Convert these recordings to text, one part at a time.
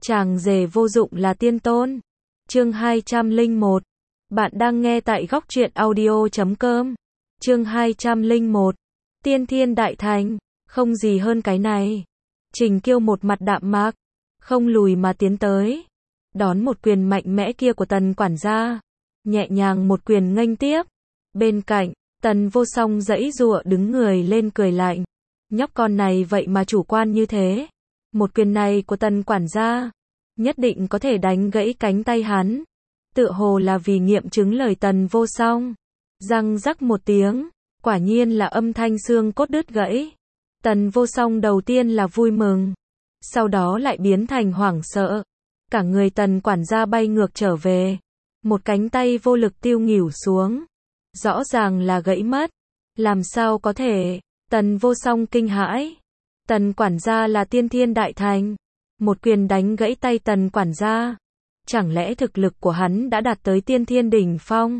Chàng rể vô dụng là tiên tôn. Chương 201. Bạn đang nghe tại góc truyện audio.com. Chương 201. Tiên thiên đại thành. Không gì hơn cái này. Trình Kiêu một mặt đạm mạc, không lùi mà tiến tới, đón một quyền mạnh mẽ kia của Tần quản gia, nhẹ nhàng một quyền nghênh tiếp. Bên cạnh, Tần Vô Song giãy giụa đứng người lên cười lạnh. Nhóc con này vậy mà chủ quan như thế. Một quyền này của Tần quản gia, nhất định có thể đánh gãy cánh tay hắn. Tựa hồ là vì nghiệm chứng lời Tần Vô Song. Răng rắc một tiếng, quả nhiên là âm thanh xương cốt đứt gãy. Tần Vô Song đầu tiên là vui mừng, sau đó lại biến thành hoảng sợ. Cả người Tần quản gia bay ngược trở về, một cánh tay vô lực tiêu nghỉu xuống. Rõ ràng là gãy mất. Làm sao có thể? Tần Vô Song kinh hãi. Tần quản gia là tiên thiên đại thành, một quyền đánh gãy tay Tần quản gia. Chẳng lẽ thực lực của hắn đã đạt tới tiên thiên đỉnh phong?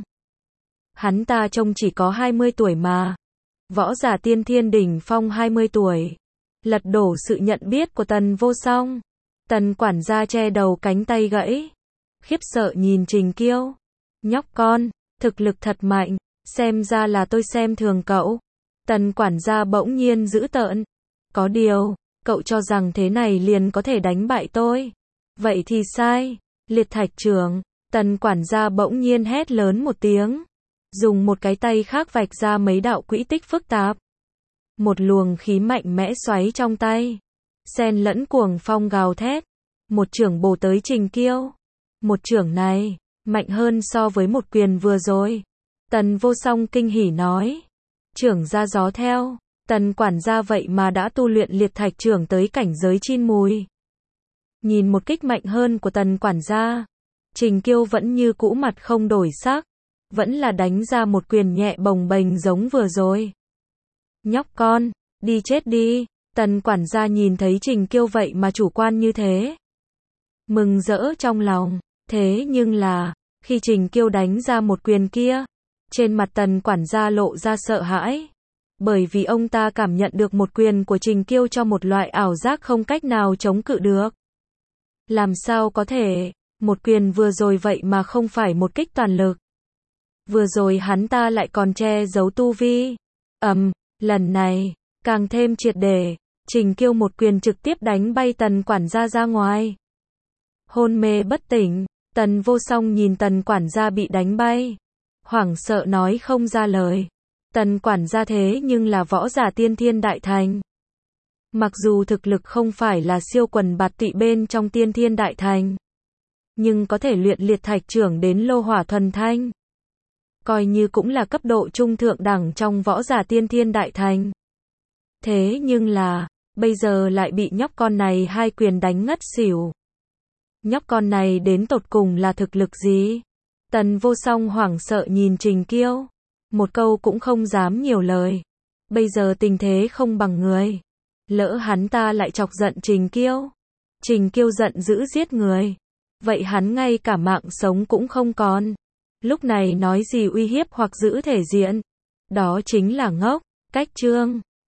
Hắn ta trông chỉ có 20 tuổi mà. Võ giả tiên thiên đỉnh phong 20 tuổi. Lật đổ sự nhận biết của Tần Vô Song. Tần quản gia che đầu cánh tay gãy, khiếp sợ nhìn Trình Kiêu. Nhóc con, thực lực thật mạnh, xem ra là tôi xem thường cậu. Tần quản gia bỗng nhiên dữ tợn. Có điều, cậu cho rằng thế này liền có thể đánh bại tôi. Vậy thì sai. Liệt thạch trưởng. Tần quản gia bỗng nhiên hét lớn một tiếng, dùng một cái tay khác vạch ra mấy đạo quỹ tích phức tạp. Một luồng khí mạnh mẽ xoáy trong tay, xen lẫn cuồng phong gào thét. Một chưởng bổ tới Trình Kiêu. Một chưởng này, mạnh hơn so với một quyền vừa rồi. Tần Vô Song kinh hỉ nói. Chưởng ra gió theo. Tần quản gia vậy mà đã tu luyện liệt thạch chưởng tới cảnh giới chin mùi. Nhìn một kích mạnh hơn của Tần quản gia, Trình Kiêu vẫn như cũ mặt không đổi sắc, vẫn là đánh ra một quyền nhẹ bồng bềnh giống vừa rồi. Nhóc con, đi chết đi. Tần quản gia nhìn thấy Trình Kiêu vậy mà chủ quan như thế, mừng rỡ trong lòng. Thế nhưng là, khi Trình Kiêu đánh ra một quyền kia, trên mặt Tần quản gia lộ ra sợ hãi. Bởi vì ông ta cảm nhận được một quyền của Trình Kiêu cho một loại ảo giác không cách nào chống cự được. Làm sao có thể, một quyền vừa rồi vậy mà không phải một kích toàn lực. Vừa rồi hắn ta lại còn che giấu tu vi. Lần này, càng thêm triệt để. Trình Kiêu một quyền trực tiếp đánh bay Tần quản gia ra ngoài. Hôn mê bất tỉnh, Tần Vô Song nhìn Tần quản gia bị đánh bay, hoảng sợ nói không ra lời. Tần quản gia thế nhưng là võ giả tiên thiên đại thành. Mặc dù thực lực không phải là siêu quần bạt tụy bên trong tiên thiên đại thành, nhưng có thể luyện liệt thạch trưởng đến lô hỏa thuần thanh, coi như cũng là cấp độ trung thượng đẳng trong võ giả tiên thiên đại thành. Thế nhưng là, bây giờ lại bị nhóc con này hai quyền đánh ngất xỉu. Nhóc con này đến tột cùng là thực lực gì? Tần Vô Song hoảng sợ nhìn Trình Kiêu, một câu cũng không dám nhiều lời. Bây giờ tình thế không bằng người, lỡ hắn ta lại chọc giận Trình Kiêu, Trình Kiêu giận dữ giết người, vậy hắn ngay cả mạng sống cũng không còn. Lúc này nói gì uy hiếp hoặc giữ thể diện, đó chính là ngốc. Cách chương